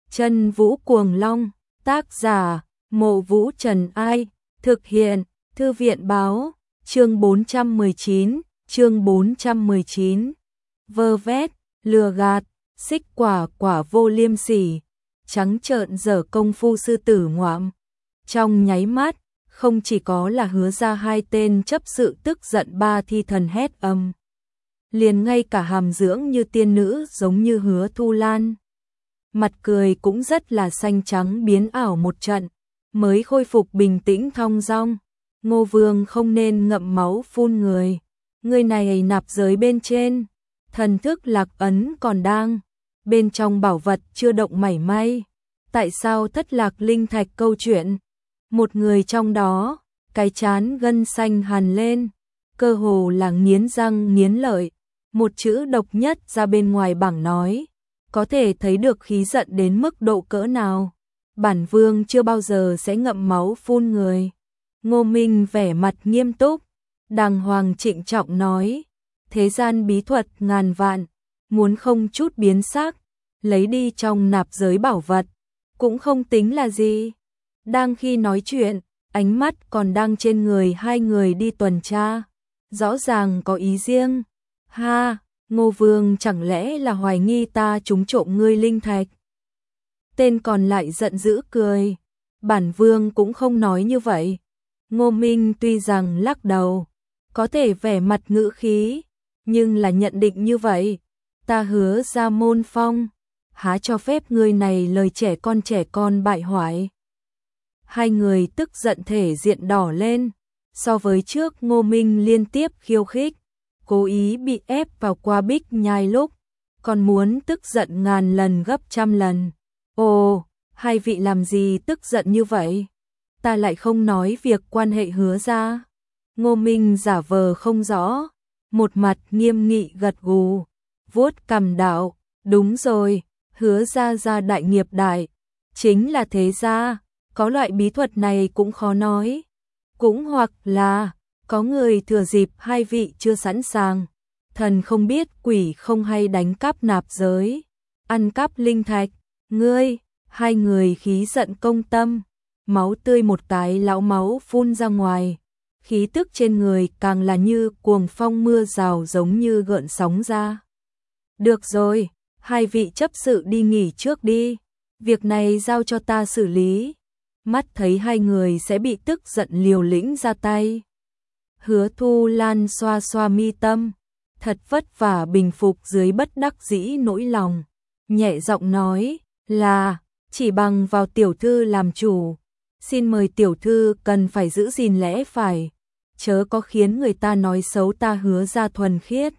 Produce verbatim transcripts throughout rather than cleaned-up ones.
Chân Vũ Cuồng Long, tác giả, Mộ Vũ Trần Ai, thực hiện, Thư viện Báo, chương bốn trăm mười chín, chương bốn trăm mười chín. Vơ vét, lừa gạt, xích quả quả vô liêm sỉ, trắng trợn dở công phu sư tử ngoạm. Trong nháy mắt, không chỉ có là Hứa ra hai tên chấp sự tức giận ba thi thần hét âm. Liền ngay cả hàm dưỡng như tiên nữ giống như Hứa Thu Lan. Mặt cười cũng rất là xanh trắng biến ảo một trận, mới khôi phục bình tĩnh thong dong. Ngô Vương không nên ngậm máu phun người. Người này nạp giới bên trên, thần thức lạc ấn còn đang, bên trong bảo vật chưa động mảy may. Tại sao thất lạc linh thạch câu chuyện? Một người trong đó, cái chán gân xanh hằn lên, cơ hồ là nghiến răng nghiến lợi, một chữ độc nhất ra bên ngoài bảng nói, có thể thấy được khí giận đến mức độ cỡ nào. Bản vương chưa bao giờ sẽ ngậm máu phun người. Ngô Minh vẻ mặt nghiêm túc, đàng hoàng trịnh trọng nói, thế gian bí thuật ngàn vạn, muốn không chút biến sắc, lấy đi trong nạp giới bảo vật, cũng không tính là gì. Đang khi nói chuyện, ánh mắt còn đang trên người hai người đi tuần tra, rõ ràng có ý riêng. Ha, Ngô Vương chẳng lẽ là hoài nghi ta trúng trộm ngươi linh thạch? Tên còn lại giận dữ cười, bản vương cũng không nói như vậy. Ngô Minh tuy rằng lắc đầu, có thể vẻ mặt ngữ khí, nhưng là nhận định như vậy. Ta Hứa ra môn phong, há cho phép ngươi này lời trẻ con trẻ con bại hoại. Hai người tức giận thể diện đỏ lên, so với trước Ngô Minh liên tiếp khiêu khích, cố ý bị ép vào qua bích nhai lúc, còn muốn tức giận ngàn lần gấp trăm lần. Ồ, hai vị làm gì tức giận như vậy? Ta lại không nói việc quan hệ Hứa ra. Ngô Minh giả vờ không rõ, một mặt nghiêm nghị gật gù, vuốt cằm đạo, đúng rồi, Hứa ra ra đại nghiệp đại, chính là thế gia, có loại bí thuật này cũng khó nói. Cũng hoặc là, có người thừa dịp hai vị chưa sẵn sàng, thần không biết quỷ không hay đánh cắp nạp giới, ăn cắp linh thạch, ngươi, hai người khí giận công tâm, máu tươi một cái lão máu phun ra ngoài, khí tức trên người càng là như cuồng phong mưa rào giống như gợn sóng ra. Được rồi, hai vị chấp sự đi nghỉ trước đi, việc này giao cho ta xử lý. Mắt thấy hai người sẽ bị tức giận liều lĩnh ra tay. Hứa Thu Lan xoa xoa mi tâm, thật vất vả bình phục dưới bất đắc dĩ nỗi lòng, nhẹ giọng nói là, chỉ bằng vào tiểu thư làm chủ, xin mời tiểu thư cần phải giữ gìn lẽ phải, chớ có khiến người ta nói xấu ta Hứa ra thuần khiết.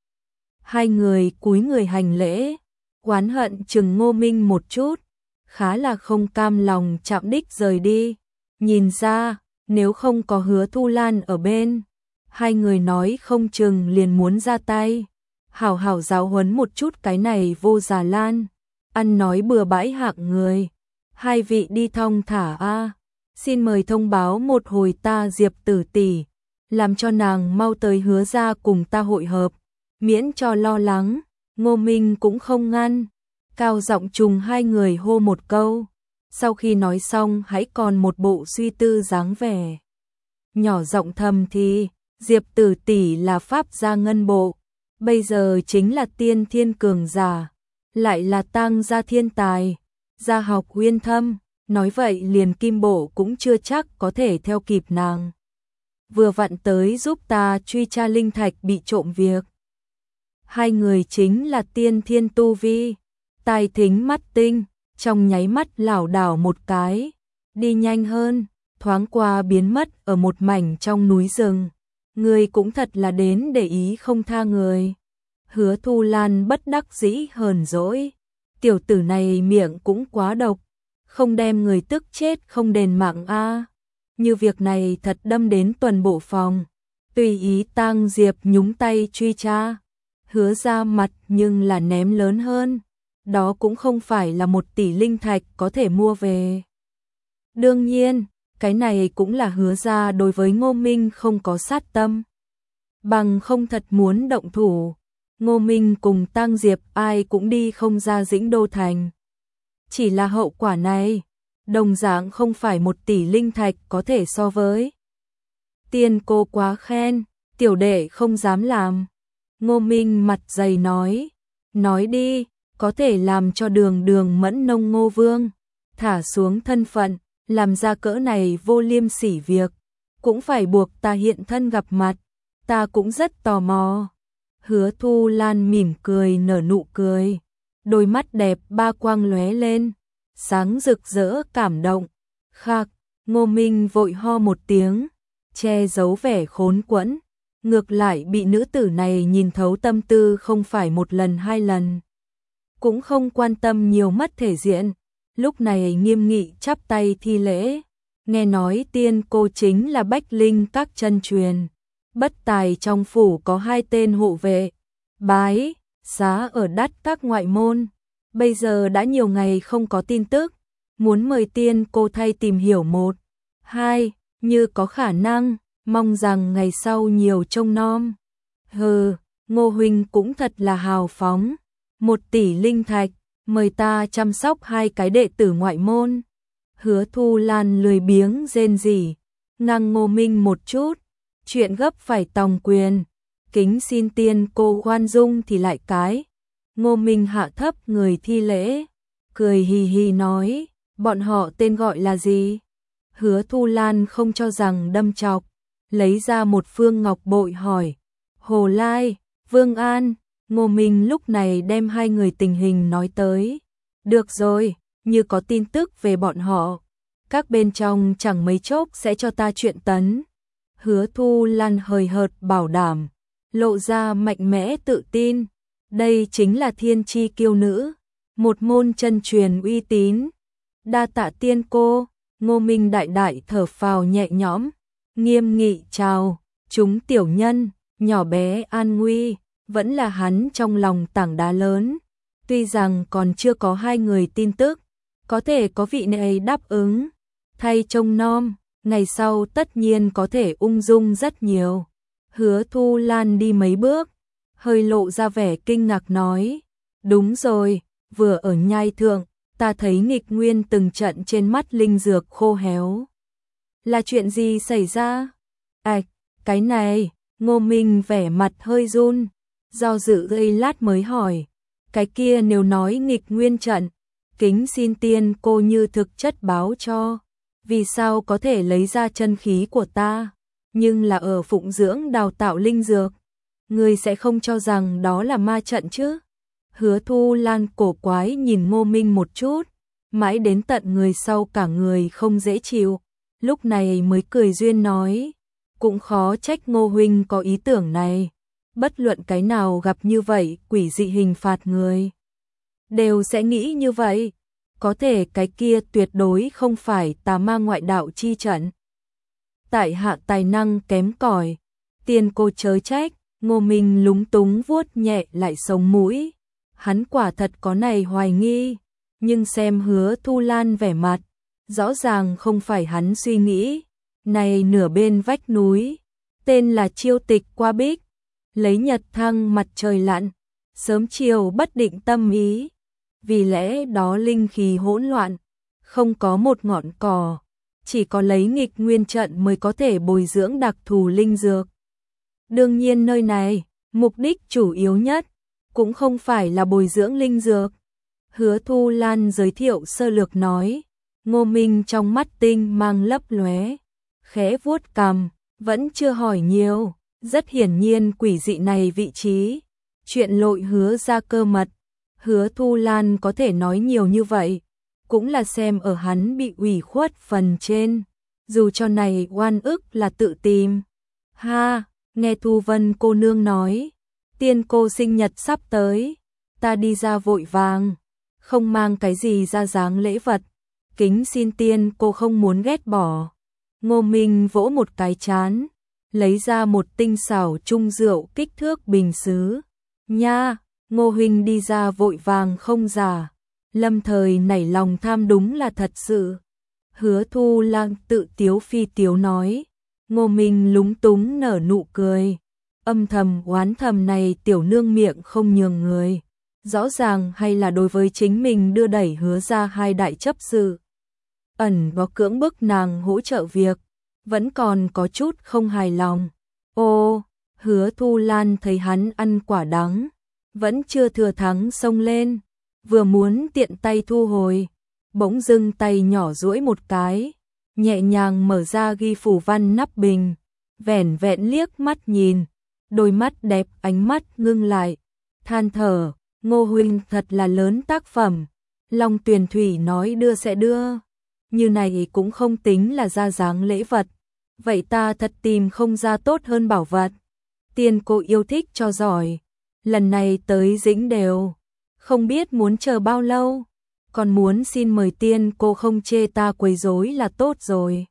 Hai người cúi người hành lễ, oán hận chừng Ngô Minh một chút, khá là không cam lòng chạm đích rời đi. Nhìn ra, nếu không có Hứa Thu Lan ở bên, hai người nói không chừng liền muốn ra tay, hảo hảo giáo huấn một chút cái này vô Già Lan, ăn nói bừa bãi hạng người. Hai vị đi thong thả a, xin mời thông báo một hồi ta Diệp Tử tỷ, làm cho nàng mau tới Hứa ra cùng ta hội hợp, miễn cho lo lắng. Ngô Minh cũng không ngăn, cao giọng trùng hai người hô một câu, sau khi nói xong hãy còn một bộ suy tư dáng vẻ. Nhỏ giọng thầm thì, Diệp Tử tỷ là pháp gia ngân bộ, bây giờ chính là tiên thiên cường giả, lại là tang gia thiên tài, gia học uyên thâm, nói vậy liền kim bộ cũng chưa chắc có thể theo kịp nàng. Vừa vặn tới giúp ta truy tra linh thạch bị trộm việc. Hai người chính là tiên thiên tu vi, tai thính mắt tinh, trong nháy mắt lảo đảo một cái, đi nhanh hơn, thoáng qua biến mất ở một mảnh trong núi rừng. Người cũng thật là đến để ý không tha người. Hứa Thu Lan bất đắc dĩ hờn dỗi, tiểu tử này miệng cũng quá độc, không đem người tức chết không đền mạng a. Như việc này thật đâm đến tuần bộ phòng, tùy ý tang Diệp nhúng tay truy tra. Hứa ra mặt nhưng là ném lớn hơn, đó cũng không phải là một tỷ linh thạch có thể mua về. Đương nhiên, cái này cũng là Hứa ra đối với Ngô Minh không có sát tâm, bằng không thật muốn động thủ, Ngô Minh cùng tang Diệp ai cũng đi không ra Dĩnh Đô Thành. chỉ là hậu quả này, đồng dạng không phải một tỷ linh thạch có thể so với. Tiên cô quá khen, tiểu đệ không dám làm. Ngô Minh mặt dày nói, nói đi, có thể làm cho đường đường mẫn nông Ngô Vương thả xuống thân phận, làm ra cỡ này vô liêm sỉ việc, cũng phải buộc ta hiện thân gặp mặt, ta cũng rất tò mò. Hứa Thu Lan mỉm cười nở nụ cười, đôi mắt đẹp ba quang lóe lên, sáng rực rỡ cảm động. Khạc, Ngô Minh vội ho một tiếng, che giấu vẻ khốn quẫn, ngược lại bị nữ tử này nhìn thấu tâm tư không phải một lần hai lần. Cũng không quan tâm nhiều mất thể diện, lúc này nghiêm nghị chắp tay thi lễ, nghe nói tiên cô chính là Bách Linh các chân truyền, bất tài trong phủ có hai tên hộ vệ, bái, xá ở đắt các ngoại môn, bây giờ đã nhiều ngày không có tin tức, muốn mời tiên cô thay tìm hiểu một, hai, như có khả năng, mong rằng ngày sau nhiều trông nom. Hừ, Ngô huynh cũng thật là hào phóng, một tỷ linh thạch, mời ta chăm sóc hai cái đệ tử ngoại môn. Hứa Thu Lan lười biếng rên rỉ, ngăn Ngô Minh một chút, chuyện gấp phải tòng quyền, kính xin tiên cô khoan dung thì lại cái. Ngô Minh hạ thấp người thi lễ, cười hì hì nói, bọn họ tên gọi là gì? Hứa Thu Lan không cho rằng đâm chọc, lấy ra một phương ngọc bội hỏi, Hồ Lai, Vương An. Ngô Minh lúc này đem hai người tình hình nói tới. Được rồi, như có tin tức về bọn họ, các bên trong chẳng mấy chốc sẽ cho ta chuyện tấn. Hứa Thu Lan hời hợt bảo đảm, lộ ra mạnh mẽ tự tin. Đây chính là thiên chi kiêu nữ, một môn chân truyền uy tín. Đa tạ tiên cô. Ngô Minh đại đại thở phào nhẹ nhõm, nghiêm nghị chào, chúng tiểu nhân, nhỏ bé an nguy, vẫn là hắn trong lòng tảng đá lớn. Tuy rằng còn chưa có hai người tin tức, có thể có vị này đáp ứng, thay trông nom, ngày sau tất nhiên có thể ung dung rất nhiều. Hứa Thu Lan đi mấy bước, hơi lộ ra vẻ kinh ngạc nói, đúng rồi, vừa ở nhai thượng, ta thấy nghịch nguyên từng trận trên mắt linh dược khô héo. Là chuyện gì xảy ra? Ảch, cái này, Ngô Minh vẻ mặt hơi run, do dự giây lát mới hỏi, cái kia nếu nói nghịch nguyên trận, kính xin tiên cô như thực chất báo cho, vì sao có thể lấy ra chân khí của ta, nhưng là ở phụng dưỡng đào tạo linh dược, người sẽ không cho rằng đó là ma trận chứ? Hứa Thu Lan cổ quái nhìn Ngô Minh một chút, mãi đến tận người sau cả người không dễ chịu, lúc này mới cười duyên nói, cũng khó trách Ngô huynh có ý tưởng này, bất luận cái nào gặp như vậy quỷ dị hình phạt người, đều sẽ nghĩ như vậy, có thể cái kia tuyệt đối không phải tà ma ngoại đạo chi trận. Tại hạ tài năng kém cỏi, tiên cô chớ trách. Ngô Minh lúng túng vuốt nhẹ lại sống mũi. Hắn quả thật có này hoài nghi, nhưng xem Hứa Thu Lan vẻ mặt, rõ ràng không phải hắn suy nghĩ. Này nửa bên vách núi, tên là Chiêu Tịch Qua Bích, lấy nhật thăng mặt trời lặn, sớm chiều bất định tâm ý. Vì lẽ đó linh khí hỗn loạn, không có một ngọn cỏ, chỉ có lấy nghịch nguyên trận mới có thể bồi dưỡng đặc thù linh dược. Đương nhiên nơi này, mục đích chủ yếu nhất cũng không phải là bồi dưỡng linh dược. Hứa Thu Lan giới thiệu sơ lược nói, Ngô Minh trong mắt tinh mang lấp lóe, khẽ vuốt cằm, vẫn chưa hỏi nhiều, rất hiển nhiên quỷ dị này vị trí, chuyện lội hứa ra cơ mật. Hứa Thu Lan có thể nói nhiều như vậy, cũng là xem ở hắn bị ủy khuất phần trên, dù cho này oan ức là tự tìm. Ha, nghe Thu Vân cô nương nói, tiên cô sinh nhật sắp tới, ta đi ra vội vàng, không mang cái gì ra dáng lễ vật, kính xin tiên cô không muốn ghét bỏ. Ngô Minh vỗ một cái chán, lấy ra một tinh xảo chung rượu kích thước bình sứ. Nha, Ngô huynh đi ra vội vàng không giả, lâm thời nảy lòng tham đúng là thật sự. Hứa Thu Lan tự tiếu phi tiếu nói. Ngô Minh lúng túng nở nụ cười, âm thầm oán thầm này tiểu nương miệng không nhường người, Rõ ràng hay là đối với chính mình đưa đẩy Hứa ra hai đại chấp sự. Ẩn có cưỡng bức nàng hỗ trợ việc, vẫn còn có chút không hài lòng. Ô, Hứa Thu Lan thấy hắn ăn quả đắng, vẫn chưa thừa thắng xông lên, vừa muốn tiện tay thu hồi, bỗng dưng tay nhỏ duỗi một cái, nhẹ nhàng mở ra ghi phù văn nắp bình, vẻn vẹn liếc mắt nhìn, đôi mắt đẹp ánh mắt ngưng lại, than thở, Ngô huynh thật là lớn tác phẩm, Long Tuyền Thủy nói đưa sẽ đưa, như này cũng không tính là ra dáng lễ vật, vậy ta thật tìm không ra tốt hơn bảo vật. Tiên cô yêu thích cho giỏi, lần này tới Dĩnh Đều, không biết muốn chờ bao lâu, còn muốn xin mời tiên cô không chê ta quấy rối là tốt rồi.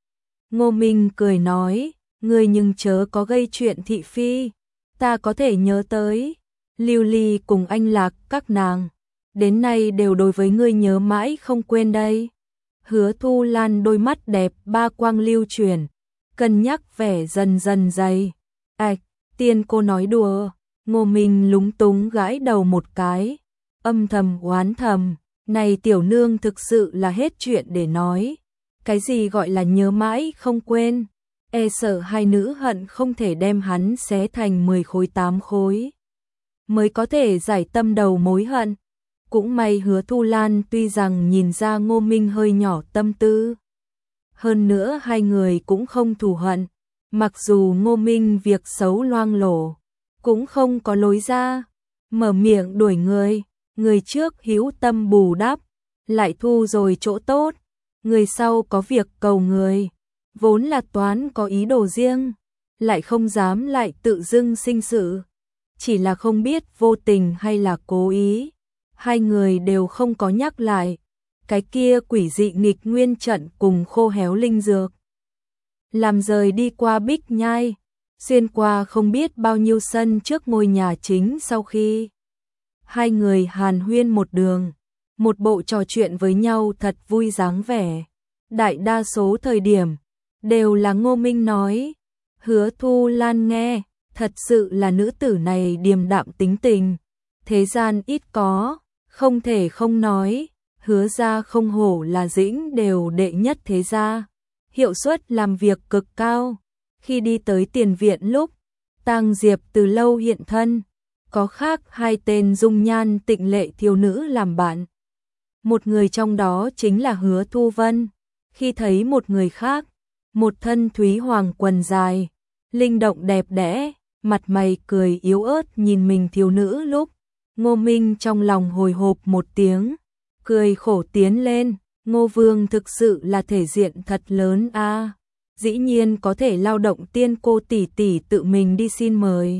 Ngô Minh cười nói, ngươi nhưng chớ có gây chuyện thị phi, ta có thể nhớ tới, Lưu Ly cùng anh Lạc các nàng, đến nay đều đối với ngươi nhớ mãi không quên đây. Hứa Thu Lan đôi mắt đẹp ba quang lưu chuyển, cân nhắc vẻ dần dần dày. Ảch, tiên cô nói đùa, Ngô Minh lúng túng gãi đầu một cái, âm thầm oán thầm, này tiểu nương thực sự là hết chuyện để nói. Cái gì gọi là nhớ mãi không quên, e sợ hai nữ hận không thể đem hắn xé thành mười khối tám khối, mới có thể giải tâm đầu mối hận. Cũng may Hứa Thu Lan tuy rằng nhìn ra Ngô Minh hơi nhỏ tâm tư, hơn nữa hai người cũng không thù hận, mặc dù Ngô Minh việc xấu loang lổ, cũng không có lối ra, mở miệng đuổi người, người trước hữu tâm bù đắp, lại thu rồi chỗ tốt, người sau có việc cầu người, vốn là toán có ý đồ riêng, lại không dám lại tự dưng sinh sự, chỉ là không biết vô tình hay là cố ý. Hai người đều không có nhắc lại, cái kia quỷ dị nghịch nguyên trận cùng khô héo linh dược. Làm rời đi qua Bích Nhai, xuyên qua không biết bao nhiêu sân trước ngôi nhà chính sau khi. Hai người hàn huyên một đường, một bộ trò chuyện với nhau thật vui dáng vẻ. Đại đa số thời điểm, đều là Ngô Minh nói. Hứa Thu Lan nghe, thật sự là nữ tử này điềm đạm tính tình, thế gian ít có. Không thể không nói, Hứa ra không hổ là Dĩnh Đều đệ nhất thế gia, hiệu suất làm việc cực cao. Khi đi tới tiền viện lúc, Tang Diệp từ lâu hiện thân, có khác hai tên dung nhan tịnh lệ thiếu nữ làm bạn. Một người trong đó chính là Hứa Thu Vân, khi thấy một người khác, một thân thúy hoàng quần dài, linh động đẹp đẽ, mặt mày cười yếu ớt nhìn mình thiếu nữ lúc. Ngô Minh trong lòng hồi hộp một tiếng, cười khổ tiến lên, Ngô Vương thực sự là thể diện thật lớn a, à, dĩ nhiên có thể lao động tiên cô tỷ tỷ tự mình đi xin mời.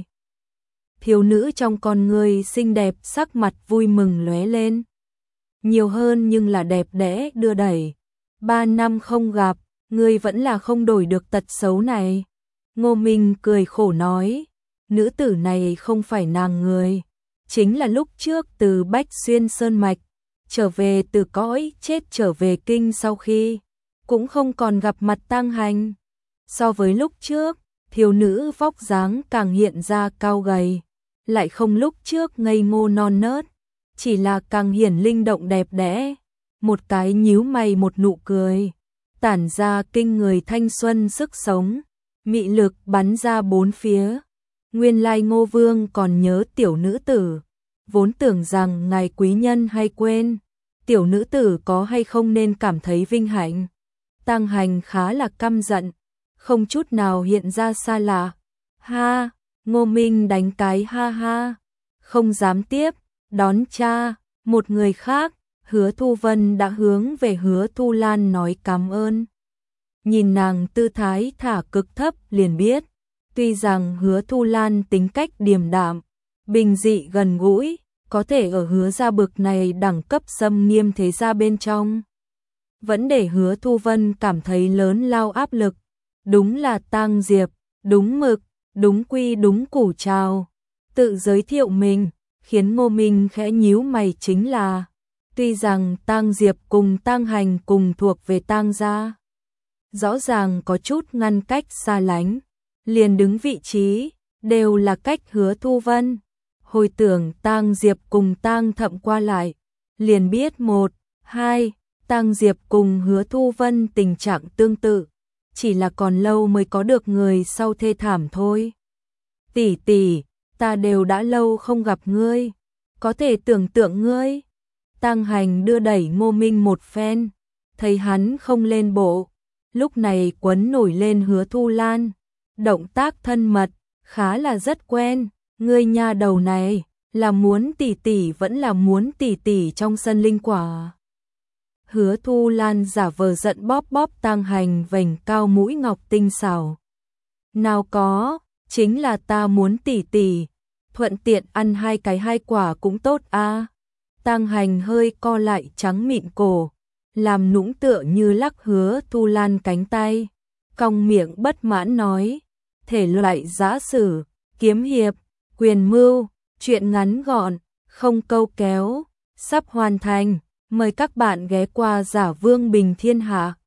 Thiếu nữ trong con người xinh đẹp sắc mặt vui mừng lóe lên, nhiều hơn nhưng là đẹp đẽ đưa đẩy. Ba năm không gặp, ngươi vẫn là không đổi được tật xấu này. Ngô Minh cười khổ nói, nữ tử này không phải nàng người. Chính là lúc trước từ Bách Xuyên Sơn Mạch, trở về từ cõi chết trở về kinh sau khi, cũng không còn gặp mặt Tang Hành. So với lúc trước, thiếu nữ vóc dáng càng hiện ra cao gầy, lại không lúc trước ngây ngô non nớt, chỉ là càng hiển linh động đẹp đẽ. Một cái nhíu mày một nụ cười, tản ra kinh người thanh xuân sức sống, mị lực bắn ra bốn phía. Nguyên lai Ngô Vương còn nhớ tiểu nữ tử, vốn tưởng rằng ngài quý nhân hay quên, tiểu nữ tử có hay không nên cảm thấy vinh hạnh. Tang Hành khá là căm giận, không chút nào hiện ra xa lạ. Ha, Ngô Minh đánh cái ha ha, không dám tiếp, đón cha. Một người khác, Hứa Thu Vân đã hướng về Hứa Thu Lan nói cảm ơn. Nhìn nàng tư thái thả cực thấp liền biết, tuy rằng Hứa Thu Lan tính cách điềm đạm, bình dị gần gũi, có thể ở Hứa gia bực này đẳng cấp xâm nghiêm thế gia bên trong, vẫn để Hứa Thu Vân cảm thấy lớn lao áp lực. Đúng là Tang Diệp, đúng mực, đúng quy đúng củ chào. Tự giới thiệu mình, khiến Ngô Minh khẽ nhíu mày chính là, tuy rằng Tang Diệp cùng Tang Hành cùng thuộc về Tang gia, rõ ràng có chút ngăn cách xa lánh, liền đứng vị trí, đều là cách Hứa Thu Vân. hồi tưởng Tang Diệp cùng Tang Thậm qua lại, liền biết một, hai, Tang Diệp cùng Hứa Thu Vân tình trạng tương tự, chỉ là còn lâu mới có được người sau thê thảm thôi. Tỷ tỷ, ta đều đã lâu không gặp ngươi, có thể tưởng tượng ngươi. Tang Hành đưa đẩy Ngô Minh một phen, thấy hắn không lên bộ, lúc này quấn nổi lên Hứa Thu Lan, động tác thân mật, khá là rất quen. Ngươi nha đầu này, là muốn tỷ tỷ vẫn là muốn tỷ tỷ trong sân linh quả. Hứa Thu Lan giả vờ giận bóp bóp Tang Hành vành cao mũi ngọc tinh xảo. Nào có, chính là ta muốn tỷ tỷ, thuận tiện ăn hai cái hai quả cũng tốt a. À. Tang Hành hơi co lại trắng mịn cổ, làm nũng tựa như lắc Hứa Thu Lan cánh tay, cong miệng bất mãn nói, thể loại giã sử, kiếm hiệp, quyền mưu, chuyện ngắn gọn, không câu kéo, sắp hoàn thành, mời các bạn ghé qua Giả Vương Bình Thiên Hạ.